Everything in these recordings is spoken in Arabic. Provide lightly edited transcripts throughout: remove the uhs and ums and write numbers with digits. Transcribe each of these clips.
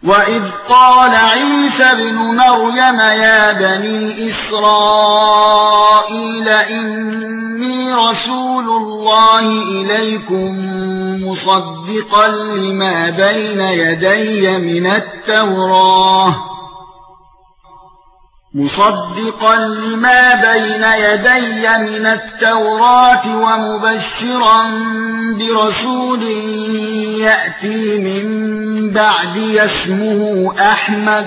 وَإِذْ قَالَ عِيسَى ابْنُ مَرْيَمَ يَا بَنِي إِسْرَائِيلَ إِنِّي رَسُولُ اللَّهِ إِلَيْكُمْ مُصَدِّقًا لِمَا بَيْنَ يَدَيَّ مِنَ التَّوْرَاةِ وَمُبَشِّرًا بِرَسُولٍ يَأْتِي مِن بَعْدِي اسْمُهُ أَحْمَدُ.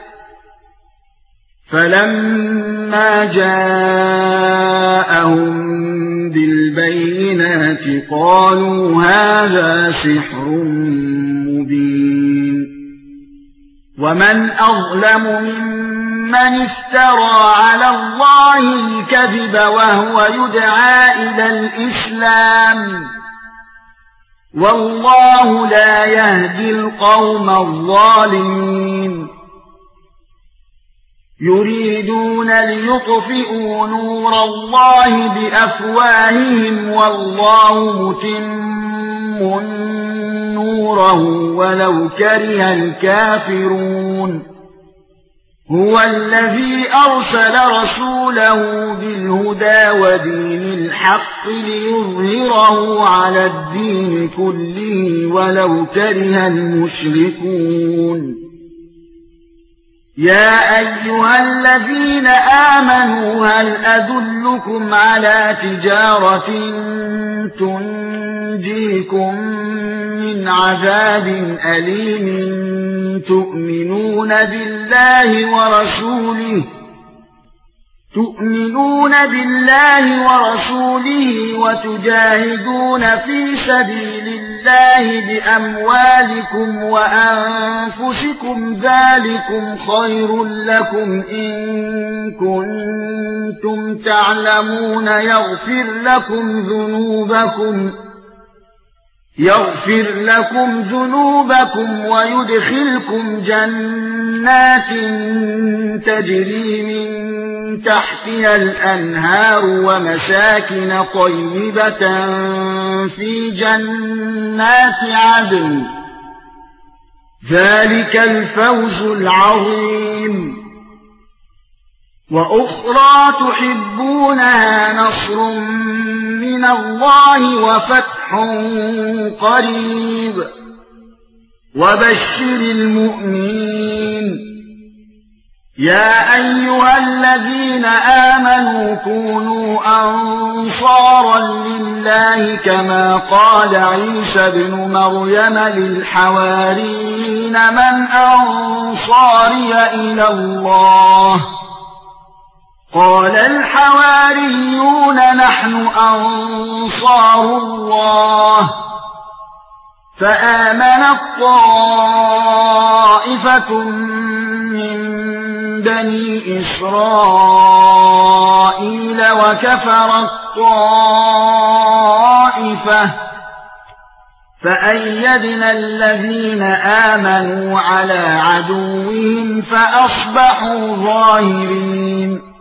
فَلَمَّا جَاءَهُم بِالْبَيِّنَاتِ قَالُوا هَذَا سِحْرٌ مُبِينٌ. وَمَنْ أَظْلَمُ مِمَّنِ افْتَرَى عَلَى اللَّهِ الْكَذِبَ وَهُوَ يُدْعَى إِلَى الْإِسْلَامِ وَاللَّهُ لَا يَهْدِي الْقَوْمَ الظَّالِمِينَ. يُرِيدُونَ لِيُطْفِئُوا نُورَ اللَّهِ بِأَفْوَاهِهِمْ وَاللَّهُ مُتِمُّ نُورَهُ وَلَوْ كَرِهَ الْكَافِرُونَ. هُوَ الَّذِي أَرْسَلَ رَسُولَهُ بِالْهُدَى وَدِينِ الْحَقِّ لِيُظْهِرَهُ عَلَى الدِّينِ كُلِّهِ وَلَوْ كَرِهَ الْمُشْرِكُونَ. يَا أَيُّهَا الَّذِينَ آمَنُوا هَلْ أَدُلُّكُمْ عَلَى تِجَارَةٍ تُنْجِيكُمْ مِنْ عَذَابٍ أَلِيمٍ تُؤْمِنُونَ بِاللَّهِ وَرَسُولِهِ وَتُجَاهِدُونَ فِي سَبِيلِ اللَّهِ بِأَمْوَالِكُمْ وَأَنفُسِكُمْ ذَلِكُمْ خَيْرٌ لَّكُمْ إِن كُنتُمْ تعلمون يغفر لكم ذنوبكم ويدخلكم جنات تجري من تحتها الأنهار ومساكن طيبة في جنات عدن. ذلك الفوز العظيم. وأخرى تحبونها نصر من الله وفتح قريب وبشر المؤمنين. يا أيها الذين آمنوا كونوا أنصارا لله كما قال عيسى ابن مريم للحواريين من أنصاري إلى الله؟ قال الحواريون نحن أنصار الله. فآمنت طائفة من بني إسرائيل وكفرت طائفة فأيدنا الذين آمنوا على عدوهم فأصبحوا ظاهرين.